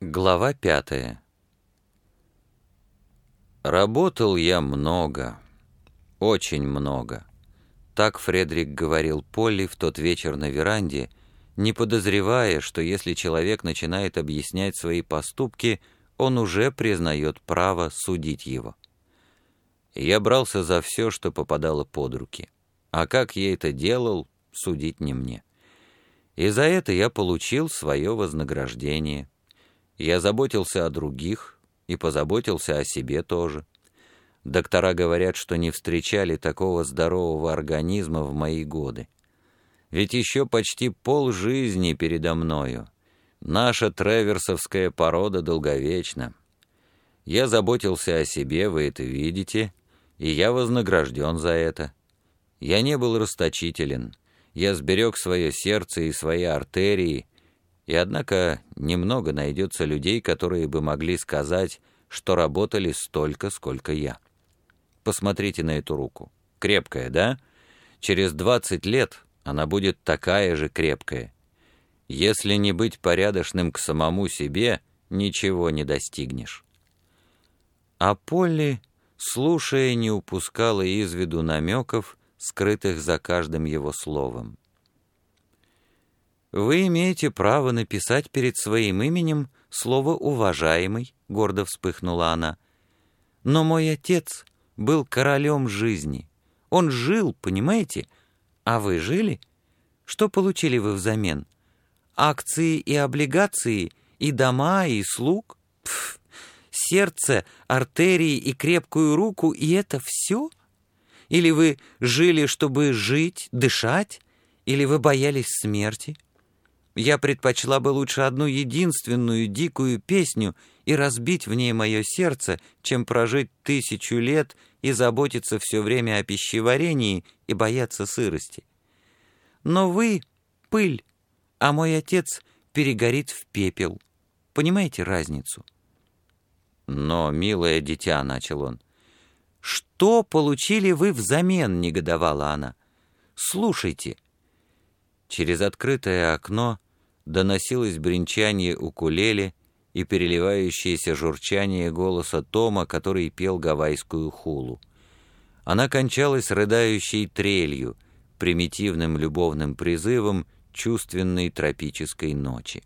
Глава 5. Работал я много, очень много. Так Фредерик говорил Полли в тот вечер на веранде, не подозревая, что если человек начинает объяснять свои поступки, он уже признает право судить его. Я брался за все, что попадало под руки. А как я это делал, судить не мне. И за это я получил свое вознаграждение. Я заботился о других и позаботился о себе тоже. Доктора говорят, что не встречали такого здорового организма в мои годы. Ведь еще почти полжизни передо мною. Наша треверсовская порода долговечна. Я заботился о себе, вы это видите, и я вознагражден за это. Я не был расточителен. Я сберег свое сердце и свои артерии, и однако немного найдется людей, которые бы могли сказать, что работали столько, сколько я. Посмотрите на эту руку. Крепкая, да? Через 20 лет она будет такая же крепкая. Если не быть порядочным к самому себе, ничего не достигнешь. А Полли, слушая, не упускала из виду намеков, скрытых за каждым его словом. «Вы имеете право написать перед своим именем слово «уважаемый», — гордо вспыхнула она. «Но мой отец был королем жизни. Он жил, понимаете? А вы жили? Что получили вы взамен? Акции и облигации, и дома, и слуг? Пф, сердце, артерии и крепкую руку, и это все? Или вы жили, чтобы жить, дышать? Или вы боялись смерти? Я предпочла бы лучше одну единственную дикую песню и разбить в ней мое сердце, чем прожить 1000 лет и заботиться все время о пищеварении и бояться сырости. Но вы — пыль, а мой отец перегорит в пепел. Понимаете разницу?» «Но, милое дитя», — начал он. «Что получили вы взамен?» — негодовала она. «Слушайте». Через открытое окно доносилось бренчание укулеле и переливающееся журчание голоса Тома, который пел гавайскую хулу. Она кончалась рыдающей трелью, примитивным любовным призывом чувственной тропической ночи.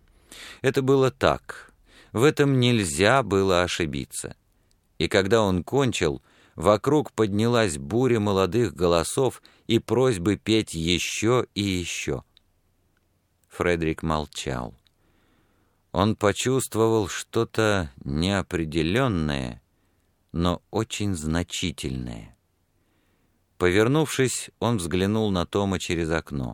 Это было так. В этом нельзя было ошибиться. И когда он кончил, вокруг поднялась буря молодых голосов и просьбы петь еще и еще. Фредерик молчал. Он почувствовал что-то неопределенное, но очень значительное. Повернувшись, он взглянул на Тома через окно.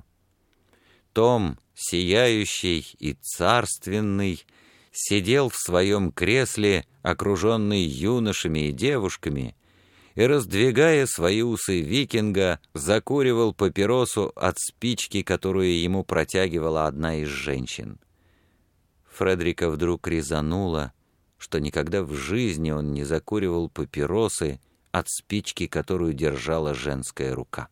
Том, сияющий и царственный, сидел в своем кресле, окруженный юношами и девушками, и, раздвигая свои усы викинга, закуривал папиросу от спички, которую ему протягивала одна из женщин. Фредерика вдруг резануло, что никогда в жизни он не закуривал папиросы от спички, которую держала женская рука.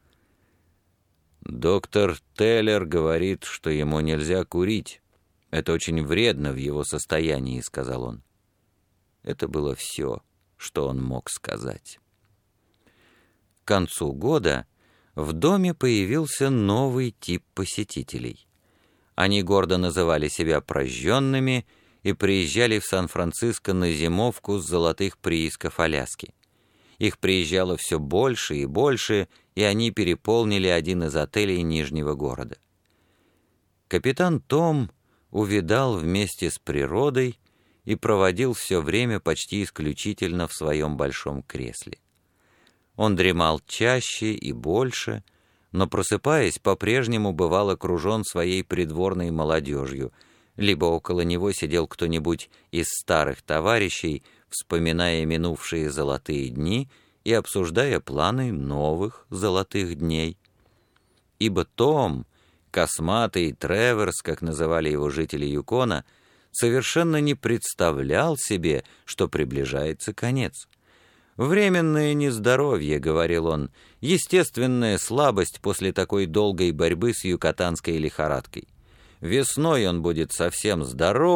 «Доктор Теллер говорит, что ему нельзя курить. Это очень вредно в его состоянии», — сказал он. Это было все, что он мог сказать. К концу года в доме появился новый тип посетителей. Они гордо называли себя прожженными и приезжали в Сан-Франциско на зимовку с золотых приисков Аляски. Их приезжало все больше и больше, и они переполнили один из отелей Нижнего города. Капитан Том увядал вместе с природой и проводил все время почти исключительно в своем большом кресле. Он дремал чаще и больше, но, просыпаясь, по-прежнему бывал окружен своей придворной молодежью, либо около него сидел кто-нибудь из старых товарищей, вспоминая минувшие золотые дни и обсуждая планы новых золотых дней. Ибо Том, косматый Треверс, как называли его жители Юкона, совершенно не представлял себе, что приближается конец. «Временное нездоровье», — говорил он, — «естественная слабость после такой долгой борьбы с юкатанской лихорадкой. Весной он будет совсем здоров,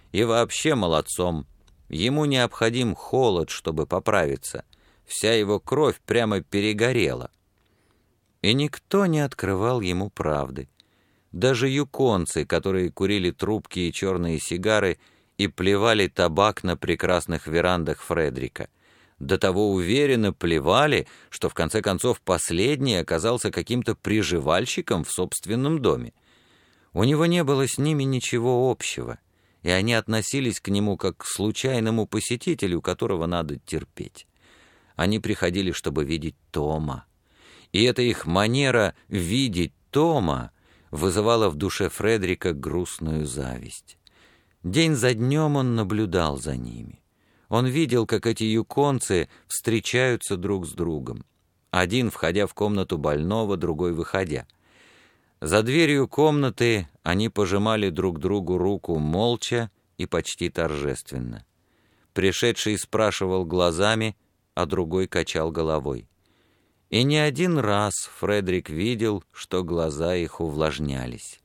И вообще молодцом. Ему необходим холод, чтобы поправиться. Вся его кровь прямо перегорела. И никто не открывал ему правды. Даже юконцы, которые курили трубки и черные сигары и плевали табак на прекрасных верандах Фредрика. До того уверенно плевали, что в конце концов последний оказался каким-то приживальщиком в собственном доме. У него не было с ними ничего общего, и они относились к нему как к случайному посетителю, которого надо терпеть. Они приходили, чтобы видеть Тома. И эта их манера видеть Тома вызывала в душе Фредрика грустную зависть. День за днем он наблюдал за ними. Он видел, как эти юконцы встречаются друг с другом. Один, входя в комнату больного, другой выходя. За дверью комнаты они пожимали друг другу руку молча и почти торжественно. Пришедший спрашивал глазами, а другой качал головой. И не один раз Фредрик видел, что глаза их увлажнялись.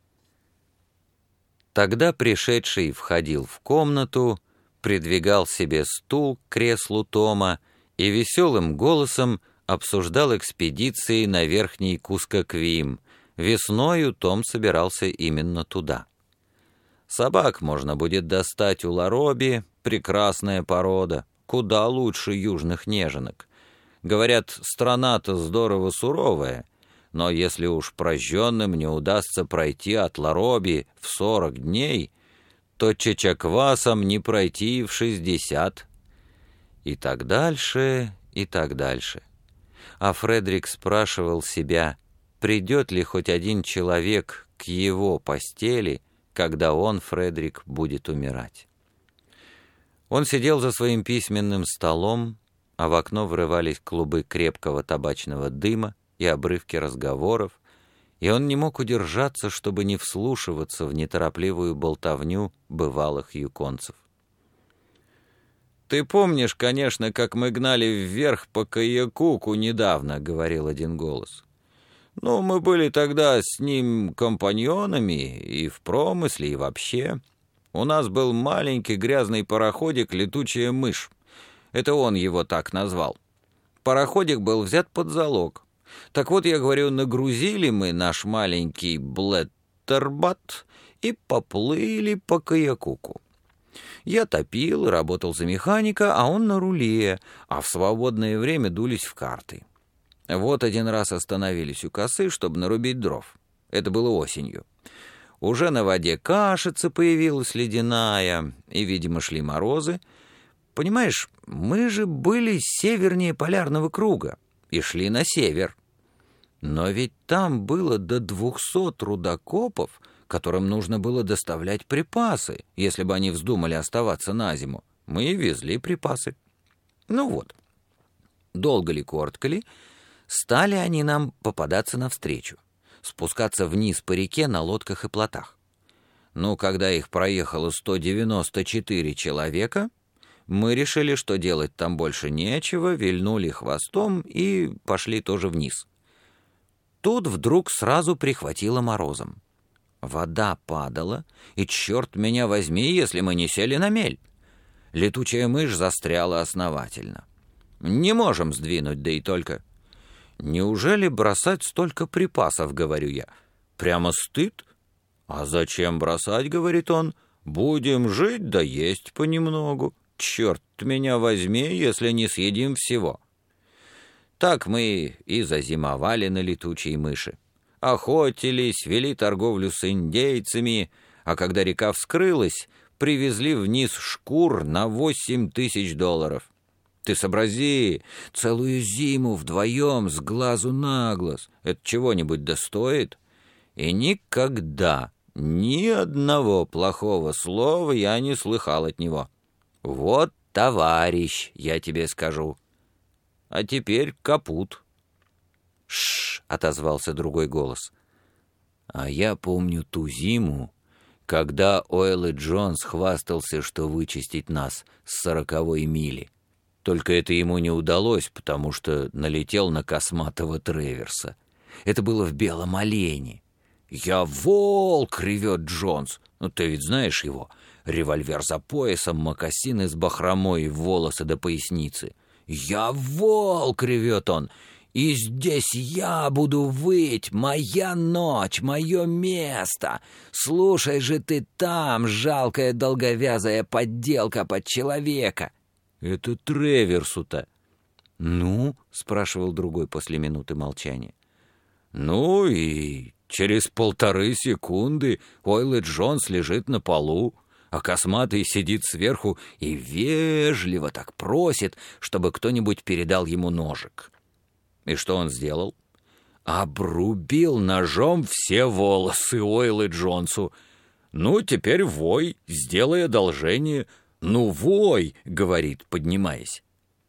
Тогда пришедший входил в комнату, придвигал себе стул к креслу Тома и веселым голосом обсуждал экспедиции на Верхний Кускоквим. Весною Том собирался именно туда. Собак можно будет достать у Лароби, прекрасная порода, куда лучше южных неженок. Говорят, страна-то здорово суровая, но если уж прожженным не удастся пройти от Лароби в 40 дней, то чачаквасам не пройти и в 60. И так дальше, и так дальше. А Фредрик спрашивал себя, придет ли хоть один человек к его постели, когда он, Фредрик, будет умирать. Он сидел за своим письменным столом, а в окно врывались клубы крепкого табачного дыма и обрывки разговоров, и он не мог удержаться, чтобы не вслушиваться в неторопливую болтовню бывалых юконцев. «Ты помнишь, конечно, как мы гнали вверх по Каякуку недавно», — говорил один голос. «Ну, мы были тогда с ним компаньонами и в промысле, и вообще. У нас был маленький грязный пароходик «Летучая мышь». Это он его так назвал. Пароходик был взят под залог. Так вот, я говорю, нагрузили мы наш маленький Блеттербат и поплыли по Каякуку. Я топил, работал за механика, а он на руле, а в свободное время дулись в карты. Вот один раз остановились у косы, чтобы нарубить дров. Это было осенью. Уже на воде кашица появилась ледяная, и, видимо, шли морозы. Понимаешь, мы же были севернее полярного круга и шли на север. Но ведь там было до 200 рудокопов, которым нужно было доставлять припасы, если бы они вздумали оставаться на зиму. Мы и везли припасы. Ну вот, долго ли, коротко ли, стали они нам попадаться навстречу, спускаться вниз по реке на лодках и плотах. Ну, когда их проехало 194 человека, мы решили, что делать там больше нечего, вильнули хвостом и пошли тоже вниз. Тут вдруг сразу прихватило морозом. Вода падала, и черт меня возьми, если мы не сели на мель. Летучая мышь застряла основательно. Не можем сдвинуть, да и только. Неужели бросать столько припасов, говорю я? Прямо стыд. А зачем бросать, говорит он, будем жить да есть понемногу. Черт меня возьми, если не съедим всего. Так мы и зазимовали на летучей мыши. Охотились, вели торговлю с индейцами, а когда река вскрылась, привезли вниз шкур на $8000. Ты сообрази, целую зиму вдвоем с глазу на глаз. Это чего-нибудь достоит? И никогда ни одного плохого слова я не слыхал от него. Вот товарищ, я тебе скажу. А теперь капут. «Шш!» — отозвался другой голос. «А я помню ту зиму, когда Ойл и Джонс хвастался, что вычистить нас с 40-й мили. Только это ему не удалось, потому что налетел на косматого Треверса. Это было в Белом Олене. «Я волк!» — ревет Джонс. «Ну, ты ведь знаешь его. Револьвер за поясом, мокасины с бахромой, волосы до поясницы. «Я волк!» — ревет он. «И здесь я буду выть, моя ночь, мое место. Слушай же ты там, жалкая долговязая подделка под человека». Это Треверсу-то. «Ну?» — спрашивал другой после минуты молчания. «Ну и через 1,5 секунды Ойлы Джонс лежит на полу, а Косматый сидит сверху и вежливо так просит, чтобы кто-нибудь передал ему ножик». И что он сделал? Обрубил ножом все волосы Ойлы Джонсу. «Ну, теперь вой, сделай одолжение». «Ну, вой», — говорит, поднимаясь.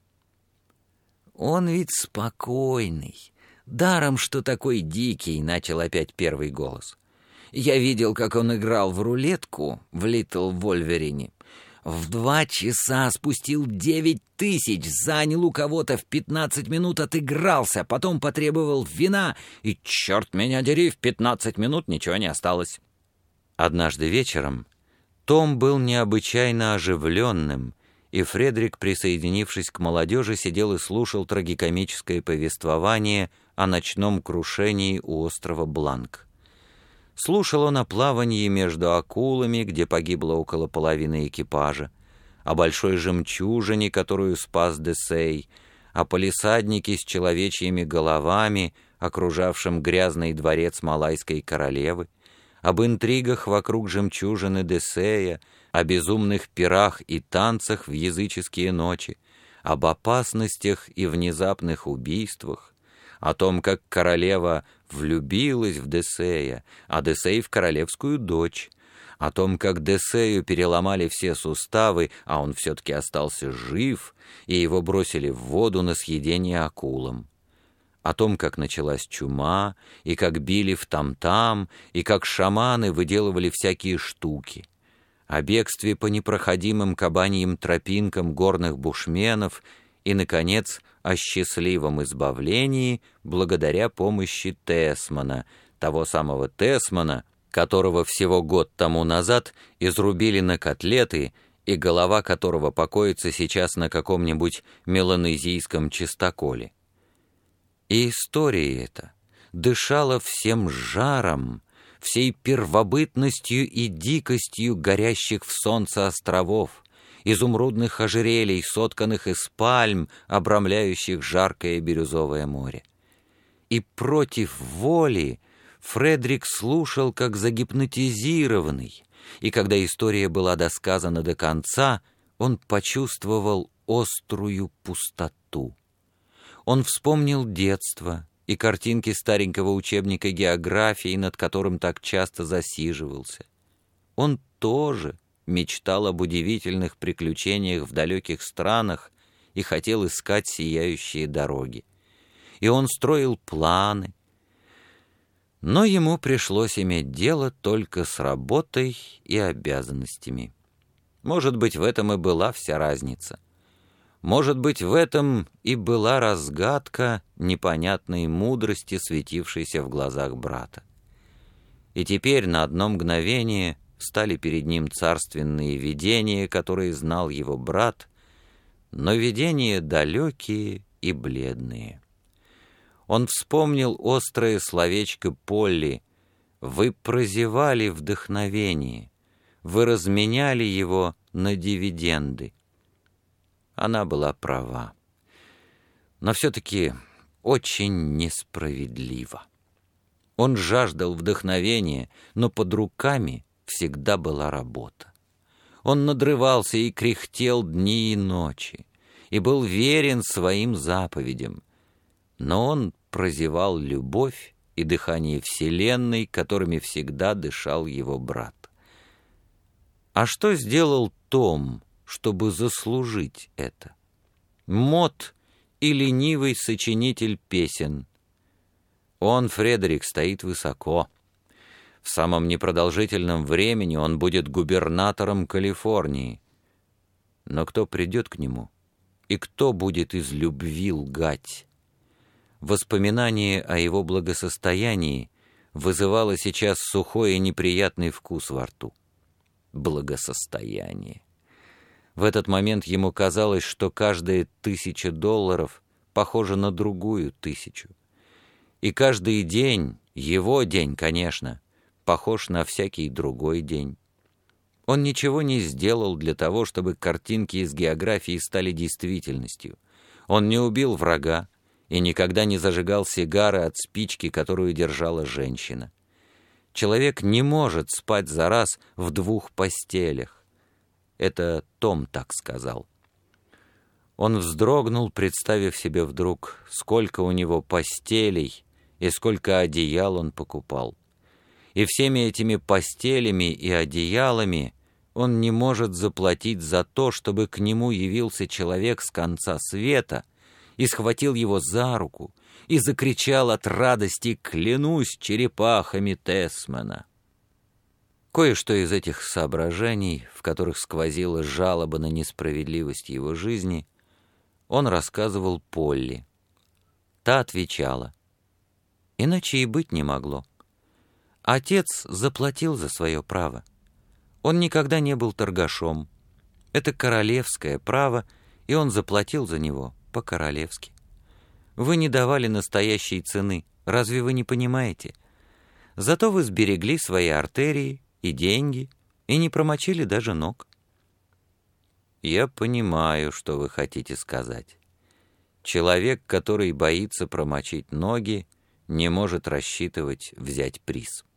«Он ведь спокойный. Даром, что такой дикий», — начал опять первый голос. «Я видел, как он играл в рулетку в Литл Вольверине. В 2 часа спустил 9000, занял у кого-то в 15 минут, отыгрался, потом потребовал вина, и, черт меня дери, в 15 минут ничего не осталось». Однажды вечером Том был необычайно оживленным, и Фредерик, присоединившись к молодежи, сидел и слушал трагикомическое повествование о ночном крушении у острова Бланк. Слушал он о плавании между акулами, где погибло около половины экипажа, о большой жемчужине, которую спас Десей, о палисаднике с человечьими головами, окружавшем грязный дворец малайской королевы, об интригах вокруг жемчужины Десея, о безумных пирах и танцах в языческие ночи, об опасностях и внезапных убийствах, о том, как королева влюбилась в Десея, а Десей в королевскую дочь, о том, как Десею переломали все суставы, а он все-таки остался жив, и его бросили в воду на съедение акулам, о том, как началась чума, и как били в там-там, и как шаманы выделывали всякие штуки, о бегстве по непроходимым кабаньим тропинкам горных бушменов и, наконец, о счастливом избавлении благодаря помощи Тесмана, того самого Тесмана, которого всего год тому назад изрубили на котлеты и голова которого покоится сейчас на каком-нибудь меланезийском чистоколе. И история эта дышала всем жаром, всей первобытностью и дикостью горящих в солнце островов, изумрудных ожерелий, сотканных из пальм, обрамляющих жаркое бирюзовое море. И против воли Фредерик слушал, как загипнотизированный, и когда история была досказана до конца, он почувствовал острую пустоту. Он вспомнил детство и картинки старенького учебника географии, над которым так часто засиживался. Он тоже мечтал об удивительных приключениях в далеких странах и хотел искать сияющие дороги. И он строил планы. Но ему пришлось иметь дело только с работой и обязанностями. Может быть, в этом и была вся разница. Может быть, в этом и была разгадка непонятной мудрости, светившейся в глазах брата. И теперь на одно мгновение стали перед ним царственные видения, которые знал его брат, но видения далекие и бледные. Он вспомнил острое словечко Полли: «Вы прозевали вдохновение, вы разменяли его на дивиденды». Она была права, но все-таки очень несправедливо. Он жаждал вдохновения, но под руками всегда была работа. Он надрывался и кряхтел дни и ночи, и был верен своим заповедям, но он прозевал любовь и дыхание вселенной, которыми всегда дышал его брат. А что сделал Том, чтобы заслужить это? Мот и ленивый сочинитель песен. Он, Фредерик, стоит высоко. В самом непродолжительном времени он будет губернатором Калифорнии. Но кто придет к нему? И кто будет из любви лгать? Воспоминание о его благосостоянии вызывало сейчас сухой и неприятный вкус во рту. Благосостояние. В этот момент ему казалось, что каждая $1000 похожа на другую 1000. И каждый день, его день, конечно, похож на всякий другой день. Он ничего не сделал для того, чтобы картинки из географии стали действительностью. Он не убил врага и никогда не зажигал сигары от спички, которую держала женщина. Человек не может спать за раз в 2 постелях. Это Том так сказал. Он вздрогнул, представив себе вдруг, сколько у него постелей и сколько одеял он покупал. И всеми этими постелями и одеялами он не может заплатить за то, чтобы к нему явился человек с конца света и схватил его за руку и закричал от радости: «Клянусь черепахами Тесмана!» Кое-что из этих соображений, в которых сквозила жалоба на несправедливость его жизни, он рассказывал Полли. Та отвечала: «Иначе и быть не могло. Отец заплатил за свое право. Он никогда не был торгашом. Это королевское право, и он заплатил за него по-королевски. Вы не давали настоящей цены, разве вы не понимаете? Зато вы сберегли свои артерии и деньги, и не промочили даже ног». «Я понимаю, что вы хотите сказать. Человек, который боится промочить ноги, не может рассчитывать взять приз».